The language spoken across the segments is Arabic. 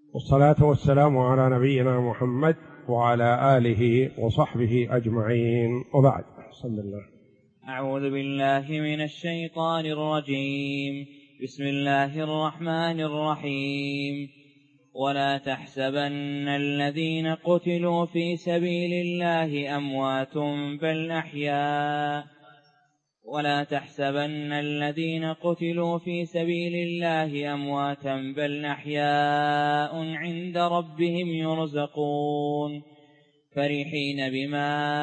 والصلاة والسلام على نبينا محمد وعلى آله وصحبه أجمعين، وبعد. بسم الله. أعوذ بالله من الشيطان الرجيم. بسم الله الرحمن الرحيم. ولا تحسبن الذين قتلوا في سبيل الله أموات بل أحياء ولا تحسبن الذين قتلوا في سبيل الله أمواتا بل أحياء عند ربهم يرزقون فرحين بما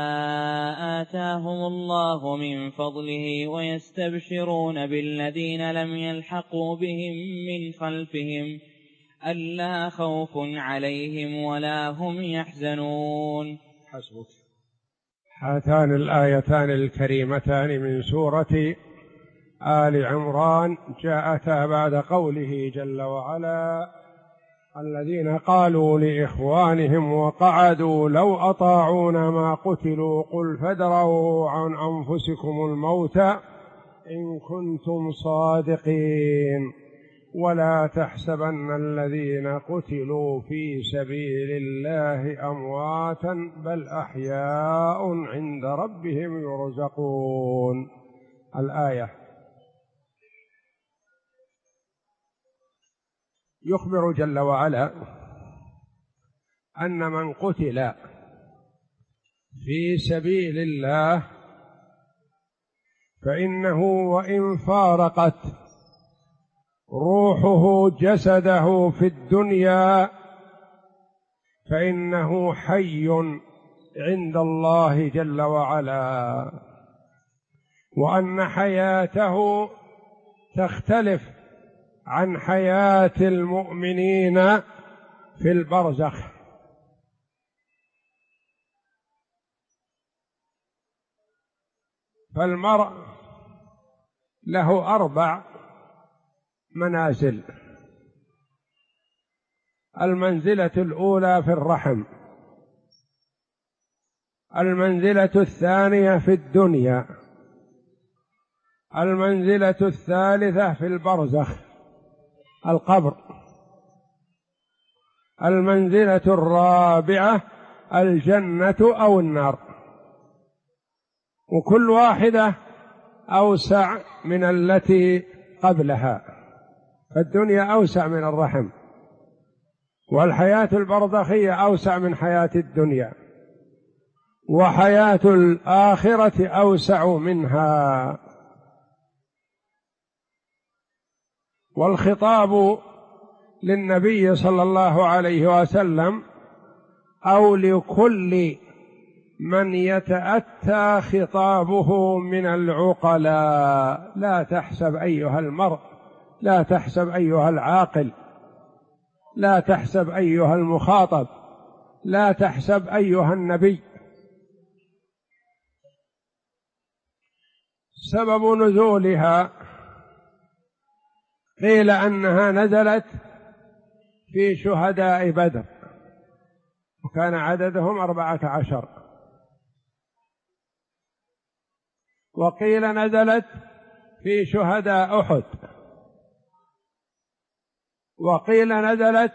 آتاهم الله من فضله ويستبشرون بالذين لم يلحقوا بهم من خلفهم ألا خوف عليهم ولا هم يحزنون. حسبك. هاتان الآيتان الكريمتان من سورة آل عمران جاءتا بعد قوله جل وعلا: الذين قالوا لإخوانهم وقعدوا لو أطاعونا ما قتلوا قل فادرءوا عن أنفسكم الموت إن كنتم صادقين ولا تحسبن الذين قتلوا في سبيل الله أمواتا بل أحياء عند ربهم يرزقون. الآية. يخبر جل وعلا أن من قتل في سبيل الله فإنه وإن فارقت روحه جسده في الدنيا فإنه حي عند الله جل وعلا، وأن حياته تختلف عن حياة المؤمنين في البرزخ. فالمرء له 4 منازل. المنزلة الأولى في الرحم، المنزلة الثانية في الدنيا، المنزلة الثالثة في البرزخ القبر، المنزلة الرابعة الجنة أو النار، وكل واحدة أوسع من التي قبلها. الدنيا أوسع من الرحم، والحياة البرزخية أوسع من حياة الدنيا، وحياة الآخرة أوسع منها. والخطاب للنبي صلى الله عليه وسلم أو لكل من يتأتى خطابه من العقلاء: لا تحسب أيها المرء، لا تحسب أيها العاقل، لا تحسب أيها المخاطب، لا تحسب أيها النبي. سبب نزولها قيل أنها نزلت في شهداء بدر، وكان عددهم 14، وقيل نزلت في شهداء أحد، وقيل نزلت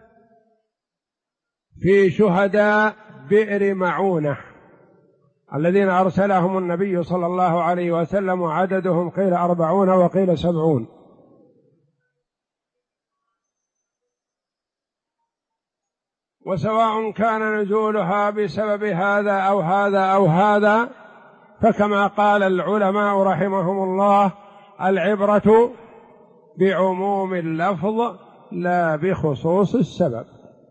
في شهداء بئر معونة الذين أرسلهم النبي صلى الله عليه وسلم، وعددهم قيل 40 وقيل 70. وسواء كان نزولها بسبب هذا أو هذا أو هذا، فكما قال العلماء رحمهم الله: العبرة بعموم اللفظ لا بخصوص السبب.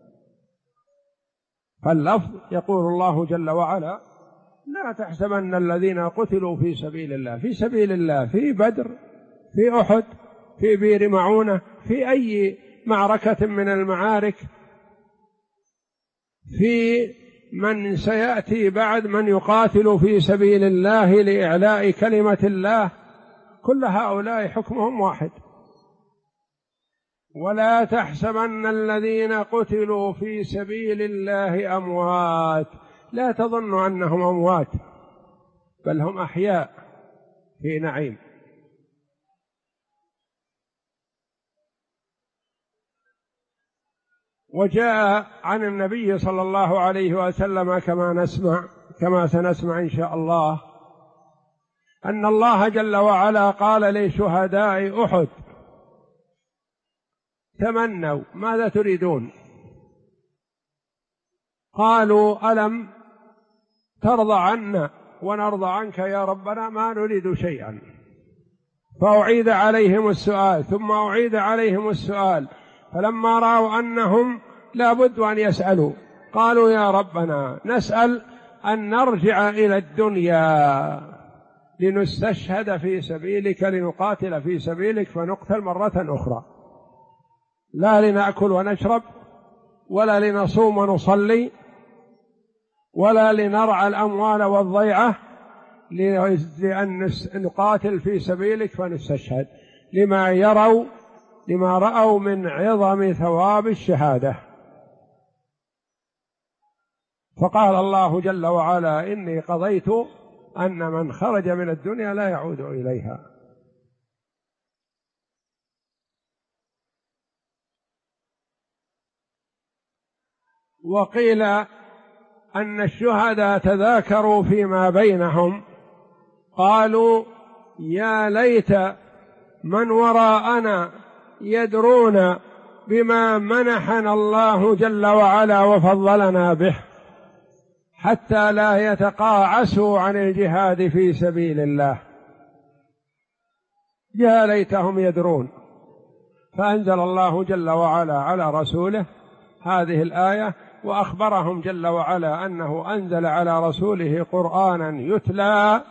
فاللفظ يقول الله جل وعلا: لا تحسبن الذين قتلوا في سبيل الله، في سبيل الله، في بدر، في أحد، في بئر معونة، في أي معركة من المعارك، في من سيأتي بعد من يقاتل في سبيل الله لإعلاء كلمة الله، كل هؤلاء حكمهم واحد. ولا تحسبن الذين قتلوا في سبيل الله أموات، لا تظن أنهم أموات، بل هم أحياء في نعيم. وجاء عن النبي صلى الله عليه وسلم كما سنسمع إن شاء الله أن الله جل وعلا قال لشهداء أحد: تمنوا ماذا تريدون؟ قالوا: ألم ترضى عنا ونرضى عنك يا ربنا؟ ما نريد شيئا. فأعيد عليهم السؤال ثم أعيد عليهم السؤال، فلما رأوا أنهم لا بد أن يسألوا قالوا: يا ربنا نسأل أن نرجع إلى الدنيا لنستشهد في سبيلك، لنقاتل في سبيلك فنقتل مرة أخرى، لا لنأكل ونشرب ولا لنصوم ونصلي ولا لنرعى الأموال والضيعة، لأن نقاتل في سبيلك فنستشهد، لما رأوا من عظم ثواب الشهادة. فقال الله جل وعلا: إني قضيت أن من خرج من الدنيا لا يعود إليها. وقيل أن الشهداء تذاكروا فيما بينهم قالوا: يا ليت من وراءنا يدرون بما منحنا الله جل وعلا وفضلنا به، حتى لا يتقاعسوا عن الجهاد في سبيل الله. يا ليتهم يدرون. فأنزل الله جل وعلا على رسوله هذه الآية، وأخبرهم جل وعلا أنه أنزل على رسوله قرآنا يتلى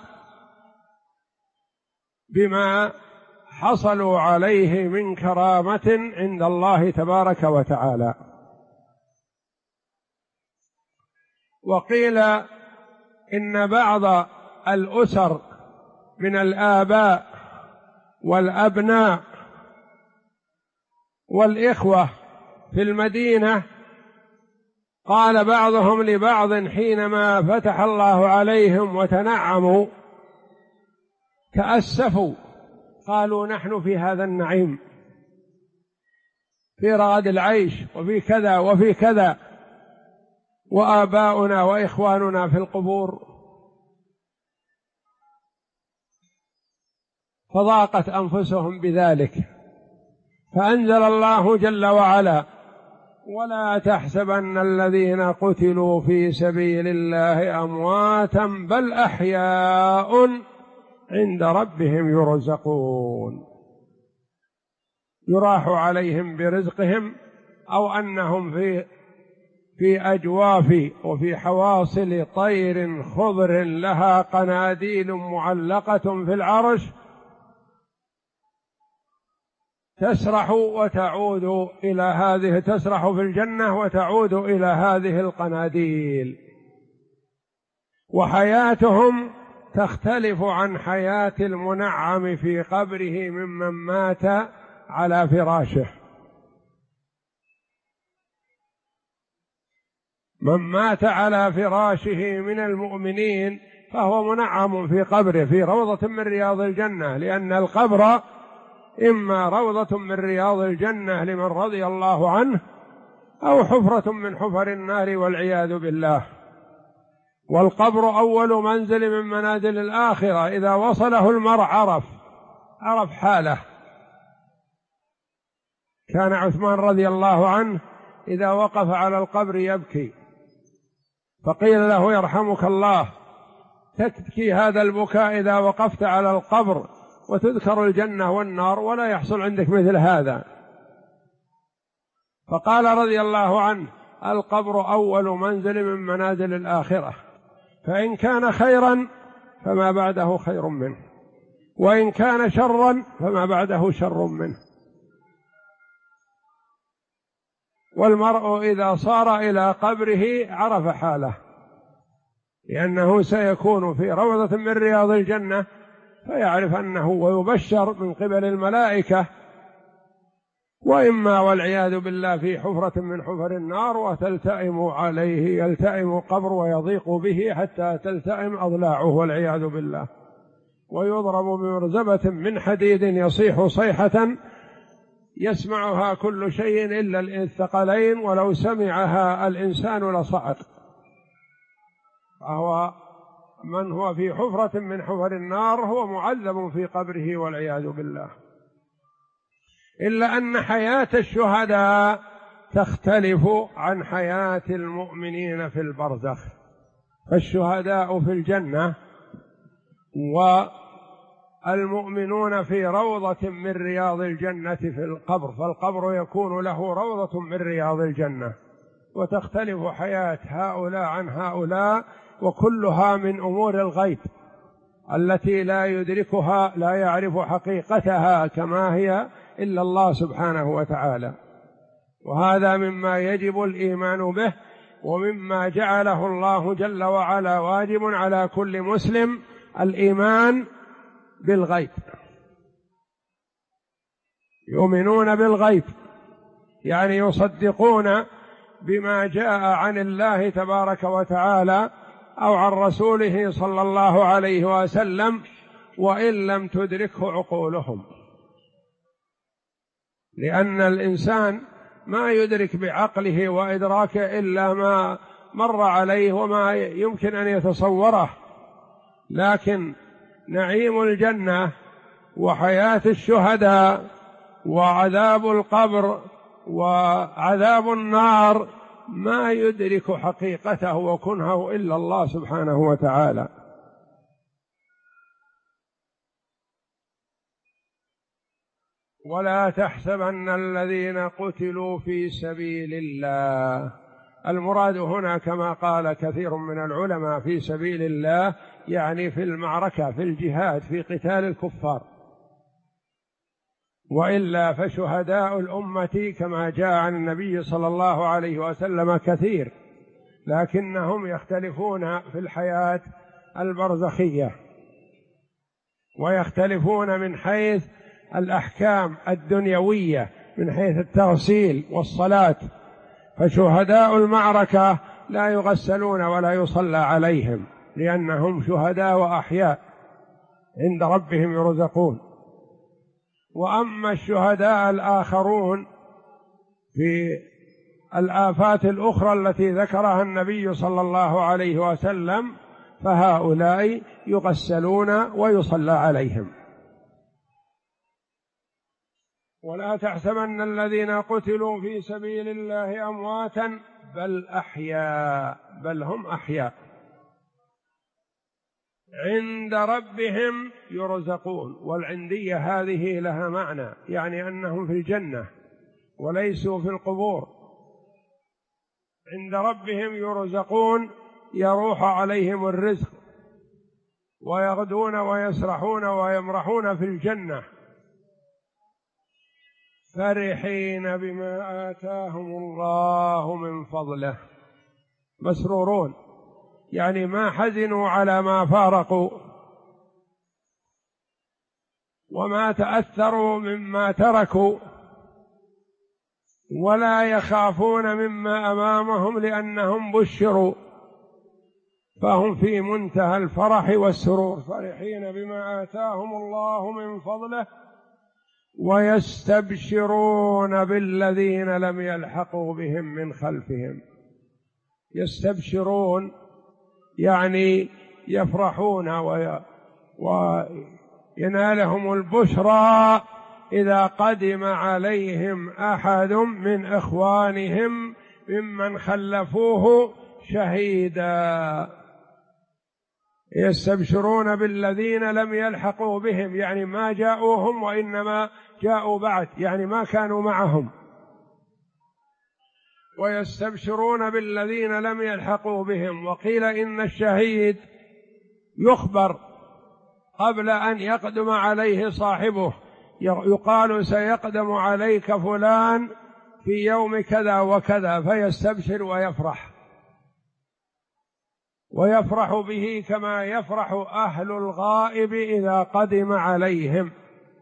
بما حصلوا عليه من كرامة عند الله تبارك وتعالى. وقيل إن بعض الأسر من الآباء والأبناء والإخوة في المدينة قال بعضهم لبعض حينما فتح الله عليهم وتنعموا تأسفوا، قالوا: نحن في هذا النعيم، في رغد العيش وفي كذا وفي كذا، وآباؤنا وإخواننا في القبور. فضاقت أنفسهم بذلك، فأنزل الله جل وعلا: ولا تحسبن الذين قتلوا في سبيل الله أمواتا بل أحياء عند ربهم يرزقون. يراح عليهم برزقهم، أو أنهم في أجواف وفي حواصل طير خضر لها قناديل معلقة في العرش تسرح وتعود إلى هذه، تسرح في الجنة وتعود إلى هذه القناديل، وحياتهم تختلف عن حياة المنعم في قبره ممن مات على فراشه. من مات على فراشه من المؤمنين فهو منعم في قبره في روضة من رياض الجنة، لأن القبر إما روضة من رياض الجنة لمن رضي الله عنه، أو حفرة من حفر النار والعياذ بالله. والقبر أول منزل من منازل الآخرة، إذا وصله المرء عرف حاله. كان عثمان رضي الله عنه إذا وقف على القبر يبكي، فقيل له: يرحمك الله، تبكي هذا البكاء إذا وقفت على القبر وتذكر الجنة والنار ولا يحصل عندك مثل هذا. فقال رضي الله عنه: القبر أول منزل من منازل الآخرة، فإن كان خيرا فما بعده خير منه، وإن كان شرا فما بعده شر منه. والمرء إذا صار إلى قبره عرف حاله، لأنه سيكون في روضة من رياض الجنة، فيعرف أنه ويبشر من قبل الملائكة، وإما والعياذ بالله في حفرة من حفر النار وتلتئم عليه، يلتئم قبر ويضيق به حتى تلتئم أضلاعه والعياذ بالله، ويضرب بمرزبة من حديد يصيح صيحة يسمعها كل شيء إلا الثقلين، ولو سمعها الإنسان لصعق. فهو من هو في حفرة من حفر النار هو معذب في قبره والعياذ بالله. إلا أن حياة الشهداء تختلف عن حياة المؤمنين في البرزخ. فالشهداء في الجنة والمؤمنون في روضة من رياض الجنة في القبر، فالقبر يكون له روضة من رياض الجنة. وتختلف حياة هؤلاء عن هؤلاء، وكلها من أمور الغيب التي لا يدركها، لا يعرف حقيقتها كما هي إلا الله سبحانه وتعالى. وهذا مما يجب الإيمان به، ومما جعله الله جل وعلا واجب على كل مسلم الإيمان بالغيب. يؤمنون بالغيب يعني يصدقون بما جاء عن الله تبارك وتعالى أو عن رسوله صلى الله عليه وسلم، وإن لم تدركه عقولهم، لأن الإنسان ما يدرك بعقله وإدراكه إلا ما مر عليه وما يمكن أن يتصوره. لكن نعيم الجنة وحياة الشهداء وعذاب القبر وعذاب النار ما يدرك حقيقته وكنهه إلا الله سبحانه وتعالى. ولا تحسبن الذين قتلوا في سبيل الله، المراد هنا كما قال كثير من العلماء في سبيل الله يعني في المعركة، في الجهاد، في قتال الكفار. وإلا فشهداء الأمة كما جاء عن النبي صلى الله عليه وسلم كثير، لكنهم يختلفون في الحياة البرزخية، ويختلفون من حيث الأحكام الدنيوية، من حيث التغسيل والصلاة. فشهداء المعركة لا يغسلون ولا يصلى عليهم، لأنهم شهداء وأحياء عند ربهم يرزقون. وأما الشهداء الآخرون في الآفات الأخرى التي ذكرها النبي صلى الله عليه وسلم فهؤلاء يغسلون ويصلى عليهم. ولا تحسبن الذين قتلوا في سبيل الله أمواتا بل أحياء، بل هم أحياء عند ربهم يرزقون. والعندية هذه لها معنى، يعني أنهم في الجنة وليسوا في القبور. عند ربهم يرزقون يروح عليهم الرزق، ويغدون ويسرحون ويمرحون في الجنة فرحين بما آتاهم الله من فضله، مسرورون يعني ما حزنوا على ما فارقوا وما تأثروا مما تركوا، ولا يخافون مما أمامهم لأنهم بشروا، فهم في منتهى الفرح والسرور، فرحين بما آتاهم الله من فضله ويستبشرون بالذين لم يلحقوا بهم من خلفهم. يستبشرون يعني يفرحون وينالهم البشرى إذا قدم عليهم أحد من إخوانهم ممن خلفوه شهيدا. يستبشرون بالذين لم يلحقوا بهم يعني ما جاءوهم وإنما جاءوا بعد، يعني ما كانوا معهم. ويستبشرون بالذين لم يلحقوا بهم. وقيل إن الشهيد يخبر قبل أن يقدم عليه صاحبه، يقال سيقدم عليك فلان في يوم كذا وكذا، فيستبشر ويفرح به كما يفرح أهل الغائب إذا قدم عليهم.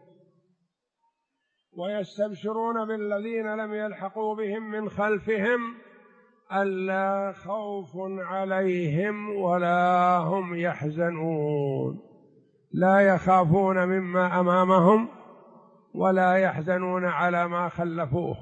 ويستبشرون بالذين لم يلحقوا بهم من خلفهم ألا خوف عليهم ولا هم يحزنون، لا يخافون مما أمامهم ولا يحزنون على ما خلفوه.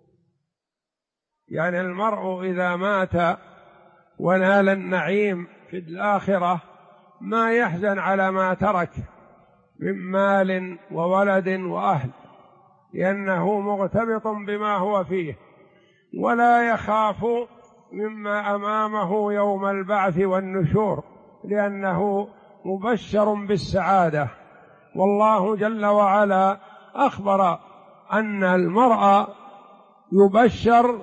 يعني المرء إذا مات ونال النعيم في الآخرة ما يحزن على ما ترك من مال وولد وأهل، لأنه مغتبط بما هو فيه، ولا يخاف مما أمامه يوم البعث والنشور، لأنه مبشر بالسعادة. والله جل وعلا أخبر أن المرء يبشر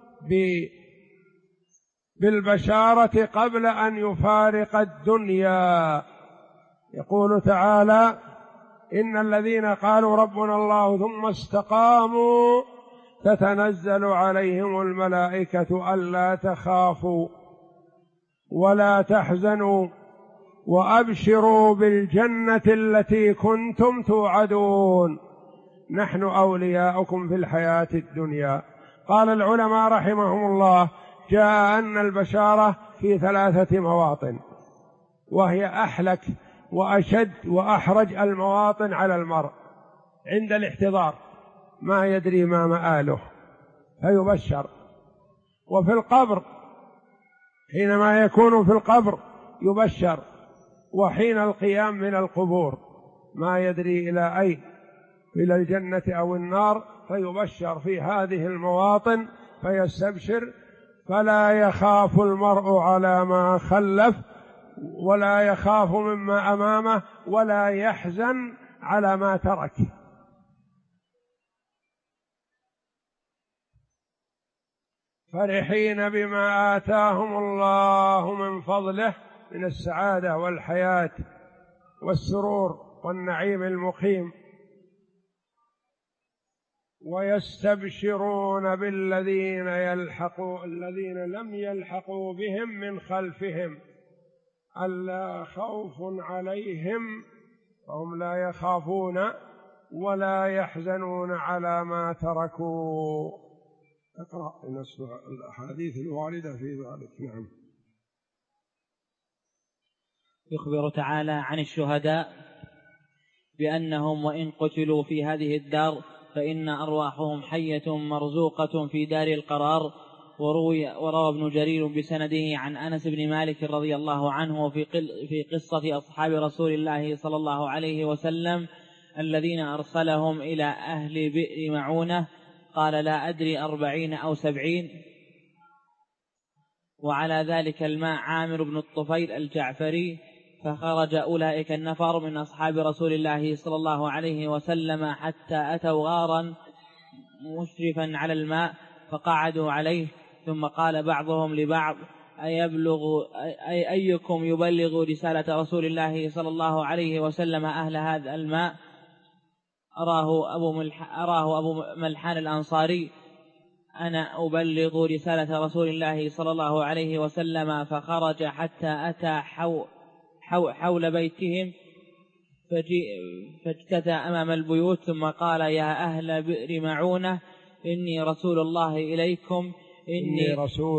بالبشارة قبل أن يفارق الدنيا. يقول تعالى: إن الذين قالوا ربنا الله ثم استقاموا تتنزل عليهم الملائكة ألا تخافوا ولا تحزنوا وأبشروا بالجنة التي كنتم توعدون نحن أولياؤكم في الحياة الدنيا. قال العلماء رحمهم الله: جاء أن البشارة في 3 مواطن، وهي أحلك وأشد وأحرج المواطن على المرء. عند الاحتضار ما يدري ما مآله فيبشر، وفي القبر حينما يكون في القبر يبشر، وحين القيام من القبور ما يدري إلى أين، إلى الجنة أو النار، فيبشر في هذه المواطن فيستبشر، فلا يخاف المرء على ما خلف ولا يخاف مما أمامه ولا يحزن على ما ترك. فرحين بما آتاهم الله من فضله من السعادة والحياة والسرور والنعيم المقيم، ويستبشرون بالذين الذين لم يلحقوا بهم من خلفهم ألا خوف عليهم وهم لا يخافون ولا يحزنون على ما تركوا. اقرأ نسمع الأحاديث الواردة في ذلك. نعم. يخبر تعالى عن الشهداء بأنهم وإن قتلوا في هذه الدار فإن أرواحهم حية مرزوقة في دار القرار. وروى ابن جرير بسنده عن أنس بن مالك رضي الله عنه في قصة أصحاب رسول الله صلى الله عليه وسلم الذين أرسلهم إلى أهل بئر معونة، قال: لا أدري 40 أو 70. وعلى ذلك الماء عامر بن الطفيل الجعفري، فخرج أولئك النفر من أصحاب رسول الله صلى الله عليه وسلم حتى أتوا غارا مشرفا على الماء فقعدوا عليه، ثم قال بعضهم لبعض: أيكم يبلغ رسالة رسول الله صلى الله عليه وسلم أهل هذا الماء؟ أراه أبو ملحان الأنصاري: أنا أبلغ رسالة رسول الله صلى الله عليه وسلم. فخرج حتى أتى حول بيتهم فاجتثى أمام البيوت، ثم قال: يا أهل بئر معونة إني رسول الله إليكم، إني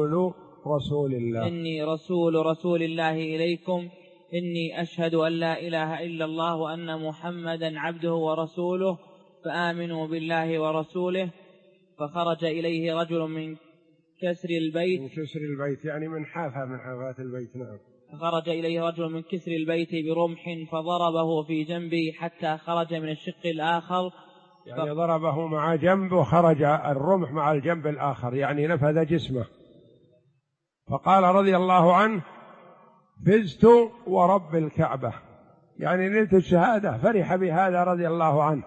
رسول رسول الله إليكم، إني أشهد أن لا إله إلا الله وأن محمدا عبده ورسوله، فآمنوا بالله ورسوله. فخرج إليه رجل من كسر البيت يعني من حافات البيت. نعم. فخرج إليه رجل من كسر البيت برمح فضربه في جنبه حتى خرج من الشق الآخر، يعني ضربه مع جنب وخرج الرمح مع الجنب الآخر، يعني نفذ جسمه. فقال رضي الله عنه: فزت ورب الكعبة، يعني نلت الشهادة، فرح بهذا رضي الله عنه.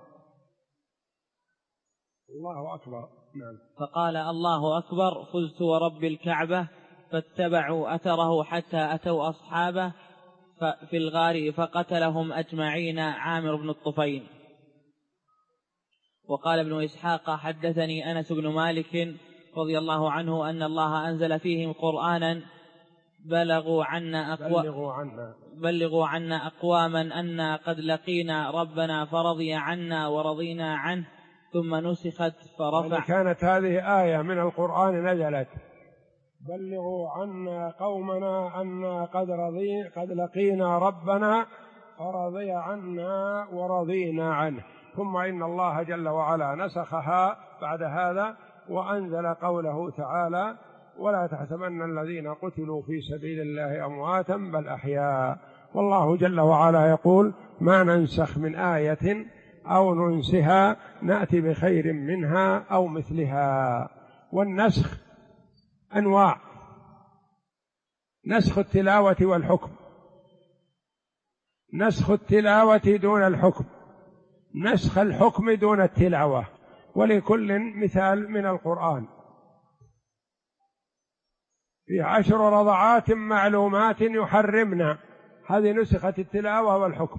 الله أكبر. نعم. فقال: الله أكبر، فزت ورب الكعبة. فاتبعوا أثره حتى أتوا أصحابه في الغار فقتلهم أجمعين عامر بن الطفيل. وقال ابن إسحاق: حدثني أنس بن مالك رضي الله عنه أن الله أنزل فيهم قرآنا: بلغوا عنا أقواما أنا قد لقينا ربنا فرضي عنا ورضينا عنه، ثم نسخت فرفع. يعني كانت هذه آية من القرآن نزلت: بلغوا عنا قومنا أنا قد لقينا ربنا فرضي عنا ورضينا عنه. ثم إن الله جل وعلا نسخها بعد هذا وأنزل قوله تعالى: ولا تحسبن الذين قتلوا في سبيل الله أمواتا بل أحياء. والله جل وعلا يقول: ما ننسخ من آية أو ننسها نأتي بخير منها أو مثلها. والنسخ أنواع: نسخ التلاوة والحكم، نسخ التلاوة دون الحكم، نسخ الحكم دون التلاوة، ولكل مثال من القرآن: في 10 رضعات معلومات يحرمنا، هذه نسخت التلاوة والحكم.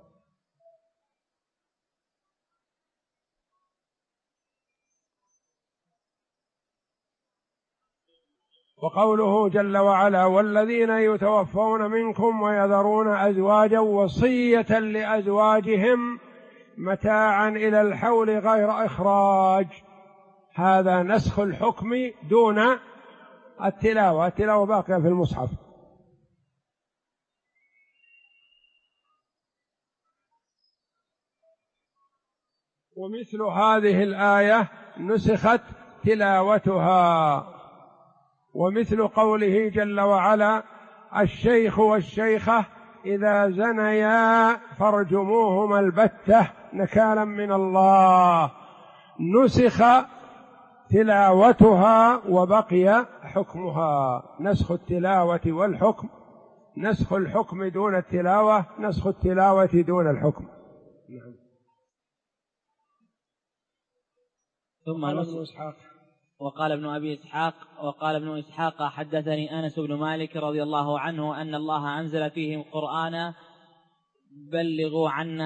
وقوله جل وعلا: والذين يتوفون منكم ويذرون أزواجا وصية لأزواجهم متاعا إلى الحول غير إخراج، هذا نسخ الحكم دون التلاوة، التلاوة باقية في المصحف. ومثل هذه الآية نسخت تلاوتها. ومثل قوله جل وعلا: الشيخ والشيخة إذا زنيا فارجموهما البتة نكالا من الله، نسخ تلاوتها وبقي حكمها. نسخ التلاوة والحكم، نسخ الحكم دون التلاوة، نسخ التلاوة دون الحكم. نعم. ثم وقال ابن إسحاق حدثني أنس بن مالك رضي الله عنه أن الله أنزل فيهم قرآنا: بلغوا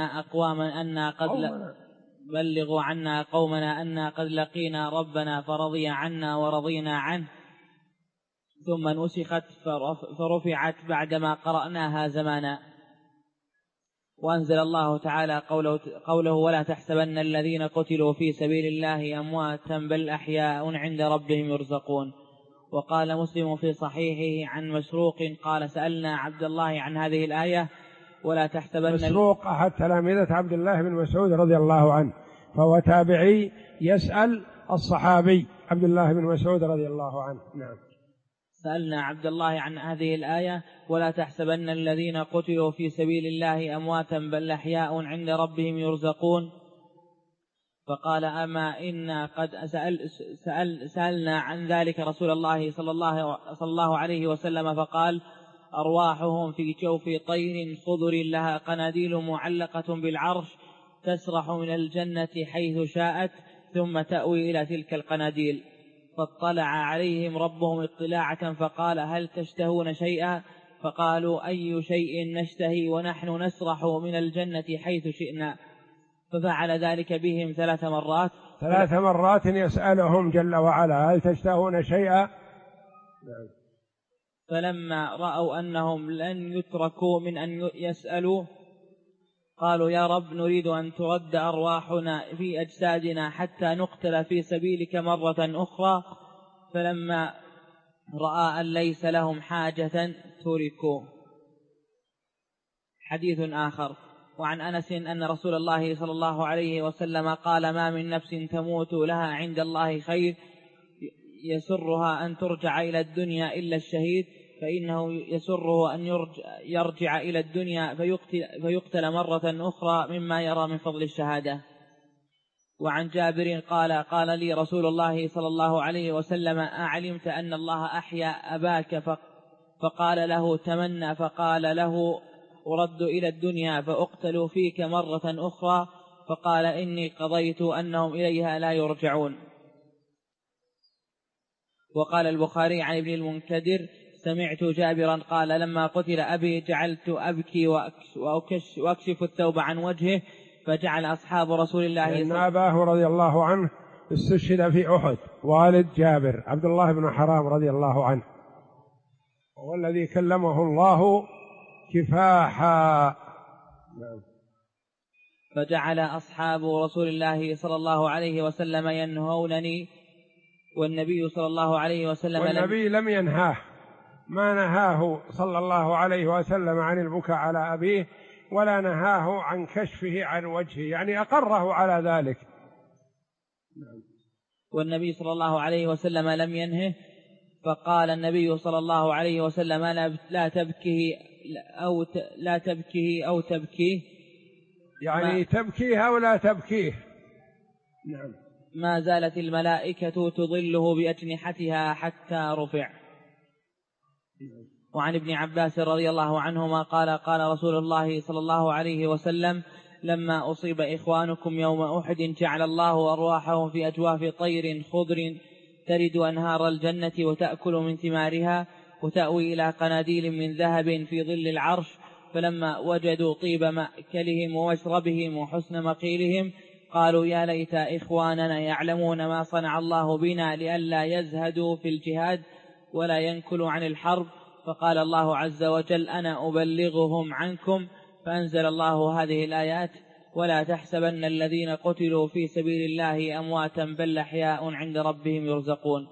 عنا قومنا أنا قد لقينا ربنا فرضي عنا ورضينا عنه، ثم نسخت فرفعت بعدما قرأناها زمانا. وأنزل الله تعالى قوله: ولا تحسبن الذين قتلوا في سبيل الله أمواتا بل أحياء عند ربهم يرزقون. وقال مسلم في صحيحه عن مسروق قال: سألنا عبد الله عن هذه الآية: ولا تحسبن. مسروق أحد تلامذة عبد الله بن مسعود رضي الله عنه، فهو تابعي يسأل الصحابي عبد الله بن مسعود رضي الله عنه. نعم. سألنا عبد الله عن هذه الآية: ولا تحسبن الذين قتلوا في سبيل الله أمواتا بل أحياء عند ربهم يرزقون. فقال: أما إنا قد سألنا عن ذلك رسول الله صلى الله عليه وسلم فقال: أرواحهم في جوف طير خضر لها قناديل معلقة بالعرش تسرح من الجنة حيث شاءت ثم تأوي إلى تلك القناديل. فاطلع عليهم ربهم اطلاعة فقال: هل تشتهون شيئا؟ فقالوا: أي شيء نشتهي ونحن نسرح من الجنة حيث شئنا. ففعل ذلك بهم 3 مرات. 3 مرات يسألهم جل وعلا: هل تشتهون شيئا؟ فلما رأوا أنهم لن يتركوا من أن يسألوا قالوا: يا رب، نريد أن ترد أرواحنا في أجسادنا حتى نقتل في سبيلك مرة أخرى. فلما رأى أن ليس لهم حاجة تركوا. حديث آخر: وعن أنس أن رسول الله صلى الله عليه وسلم قال: ما من نفس تموت لها عند الله خير يسرها أن ترجع إلى الدنيا إلا الشهيد، فإنه يسره أن يرجع إلى الدنيا فيقتل مرة أخرى مما يرى من فضل الشهادة. وعن جابر قال: قال لي رسول الله صلى الله عليه وسلم: أعلمت أن الله أحيا أباك؟ فقال له: تمنى. فقال له: أرد إلى الدنيا فأقتل فيك مرة أخرى؟ فقال: إني قضيت أنهم إليها لا يرجعون. وقال البخاري عن ابن المنكدر: سمعت جابرا قال: لما قتل أبي جعلت أبكي وأكشف الثوب عن وجهه، فجعل أصحاب رسول الله إن أباه رضي الله عنه استشهد في أحد، والد جابر عبد الله بن حرام رضي الله عنه، وهو الذي كلمه الله كفاحا. فجعل أصحاب رسول الله صلى الله عليه وسلم ينهونني، والنبي صلى الله عليه وسلم والنبي لم ينهاه، ما نهاه صلى الله عليه وسلم عن البكاء على أبيه ولا نهاه عن كشفه عن وجهه، يعني أقره على ذلك. والنبي صلى الله عليه وسلم لم ينهه، فقال النبي صلى الله عليه وسلم لا تبكيه أو تبكيه، يعني تبكيه أو لا تبكيه. نعم. ما زالت الملائكة تظله بأجنحتها حتى رفع. وعن ابن عباس رضي الله عنهما قال قال رسول الله صلى الله عليه وسلم: لما أصيب إخوانكم يوم أحد جعل الله أرواحهم في أجواف طير خضر ترد أنهار الجنة وتأكل من ثمارها وتأوي إلى قناديل من ذهب في ظل العرش، فلما وجدوا طيب مأكلهم ومشربهم وحسن مقيلهم قالوا: يا ليت إخواننا يعلمون ما صنع الله بنا لئلا يزهدوا في الجهاد ولا ينكلوا عن الحرب. فقال الله عز وجل: أنا أبلغهم عنكم. فأنزل الله هذه الآيات: ولا تحسبن الذين قتلوا في سبيل الله أمواتا بل أحياء عند ربهم يرزقون.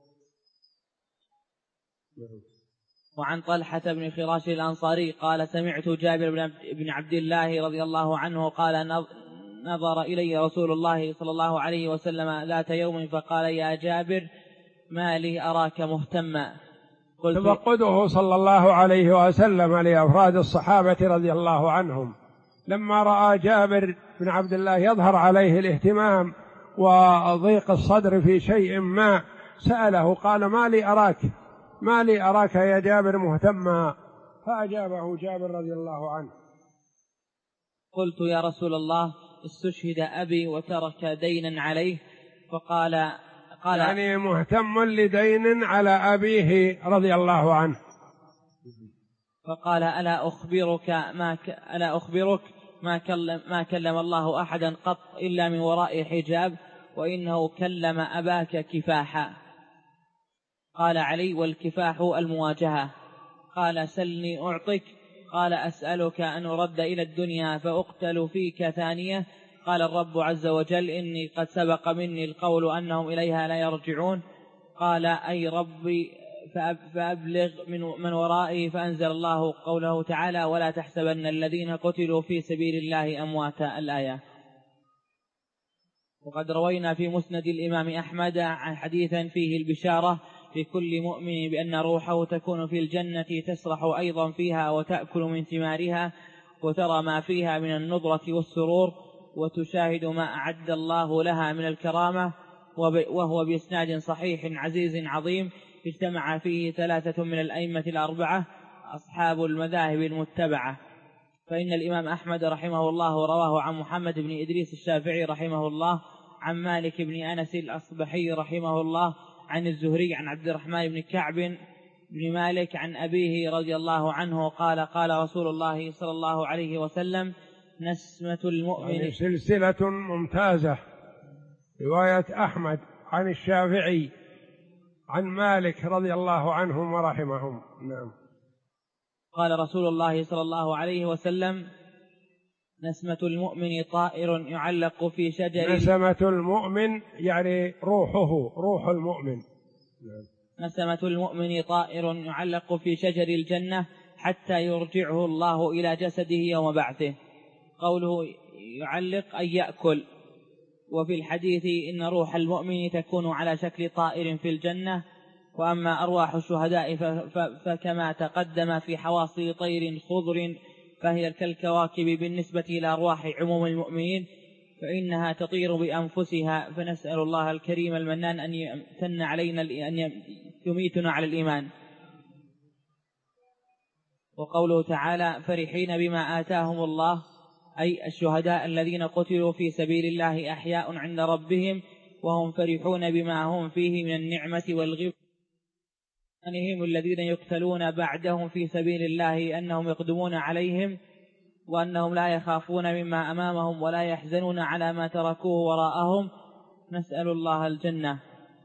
وعن طلحة بن خراش الأنصاري قال: سمعت جابر بن عبد الله رضي الله عنه قال: نظر إلي رسول الله صلى الله عليه وسلم ذات يوم فقال: يا جابر ما لي أراك مهتما. تفقده صلى الله عليه وسلم لأفراد الصحابة رضي الله عنهم، لما رأى جابر بن عبد الله يظهر عليه الاهتمام وضيق الصدر في شيء ما سأله، قال: ما لي أراك يا جابر مهتما؟ فأجابه جابر رضي الله عنه: قلت: يا رسول الله استشهد أبي وترك دينا عليه. فقال يعني مهتم لدين على أبيه رضي الله عنه. فقال: ألا أخبرك ما كلم الله أحدا قط إلا من وراء حجاب، وإنه كلم أباك كفاحا. قال علي: والكفاح المواجهة. قال: سلني أعطك. قال: أسألك أن أرد إلى الدنيا فأقتل فيك ثانية. قال الرب عز وجل: إني قد سبق مني القول أنهم إليها لا يرجعون. قال: أي ربي فأبلغ من ورائي. فأنزل الله قوله تعالى: ولا تحسبن الذين قتلوا في سبيل الله أمواتا، الآية. وقد روينا في مسند الإمام أحمد عن حديثا فيه البشارة لكل مؤمن بأن روحه تكون في الجنة تسرح أيضا فيها وتأكل من ثمارها وترى ما فيها من النضرة والسرور وتشاهد ما أعد الله لها من الكرامة. وهو بإسناد صحيح عزيز عظيم اجتمع فيه 3 من الأئمة الأربعة أصحاب المذاهب المتبعة. فإن الإمام أحمد رحمه الله رواه عن محمد بن إدريس الشافعي رحمه الله عن مالك بن أنس الأصبحي رحمه الله عن الزهري عن عبد الرحمن بن كعب بن مالك عن أبيه رضي الله عنه قال: قال رسول الله صلى الله عليه وسلم: نسمة المؤمن. يعني سلسلة ممتازة، رواية أحمد عن الشافعي عن مالك رضي الله عنهم ورحمهم. نعم. قال رسول الله صلى الله عليه وسلم: نسمة المؤمن طائر يعلق في شجر. نسمة المؤمن يعني روحه، روح المؤمن. نسمة المؤمن طائر يعلق في شجر الجنة حتى يرجعه الله إلى جسده يوم بعثه. قوله يعلق أي يأكل. وفي الحديث إن روح المؤمن تكون على شكل طائر في الجنة. وأما أرواح الشهداء فكما تقدم في حواصل طير خضر، فهي كالكواكب بالنسبة إلى أرواح عموم المؤمنين، فإنها تطير بأنفسها. فنسأل الله الكريم المنان أن يمتن علينا أن يميتنا على الإيمان. وقوله تعالى: فرحين بما آتاهم الله، أي الشهداء الذين قتلوا في سبيل الله أحياء عند ربهم وهم فرحون بما هم فيه من النعمة والغفران. هم الذين يقتلون بعدهم في سبيل الله أنهم يقدمون عليهم وأنهم لا يخافون مما أمامهم ولا يحزنون على ما تركوه وراءهم. نسأل الله الجنة.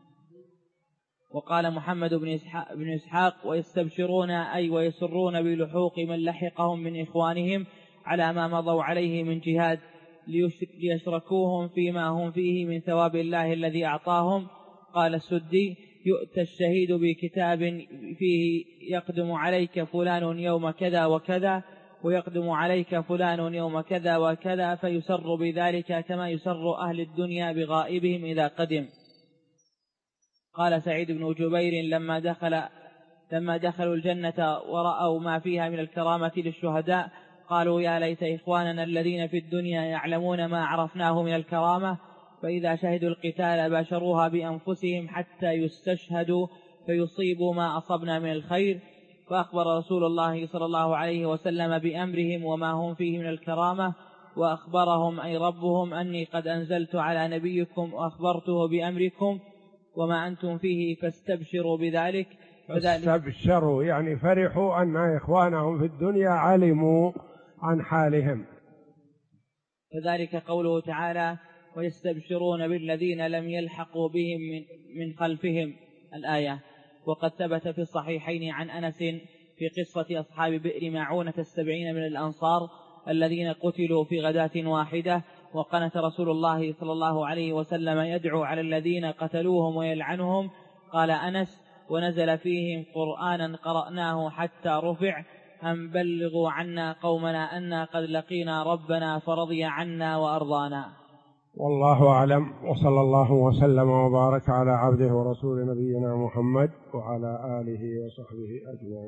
وقال محمد بن إسحاق: ويستبشرون أي ويسرون بلحوق من لحقهم من إخوانهم على ما مضوا عليه من جهاد ليشركوهم فيما هم فيه من ثواب الله الذي أعطاهم. قال السدي: يؤتى الشهيد بكتاب فيه يقدم عليك فلان يوم كذا وكذا ويقدم عليك فلان يوم كذا وكذا، فيسر بذلك كما يسر أهل الدنيا بغائبهم إذا قدم. قال سعيد بن جبير لما دخلوا الجنة ورأوا ما فيها من الكرامة للشهداء قالوا يا ليت إخواننا الذين في الدنيا يعلمون ما عرفناه من الكرامة، فإذا شهدوا القتال باشروها بأنفسهم حتى يستشهدوا فيصيبوا ما أصبنا من الخير. فأخبر رسول الله صلى الله عليه وسلم بأمرهم وما هم فيه من الكرامة، وأخبرهم أي ربهم أني قد أنزلت على نبيكم وأخبرته بأمركم وما أنتم فيه فاستبشروا بذلك. فاستبشروا يعني فرحوا أن إخوانهم في الدنيا علموا عن حالهم. فذلك قوله تعالى ويستبشرون بالذين لم يلحقوا بهم من خلفهم الآية. وقد ثبت في الصحيحين عن أنس في قصة أصحاب بئر معونة 70 من الأنصار الذين قتلوا في غداة واحدة، وقنت رسول الله صلى الله عليه وسلم يدعو على الذين قتلوهم ويلعنهم. قال أنس ونزل فيهم قرآنا قرأناه حتى رفع أن بلغوا عنا قومنا أنا قد لقينا ربنا فرضي عنا وأرضانا. والله أعلم، وصلى الله وسلم وبارك على عبده ورسول نبينا محمد وعلى آله وصحبه أجمعين.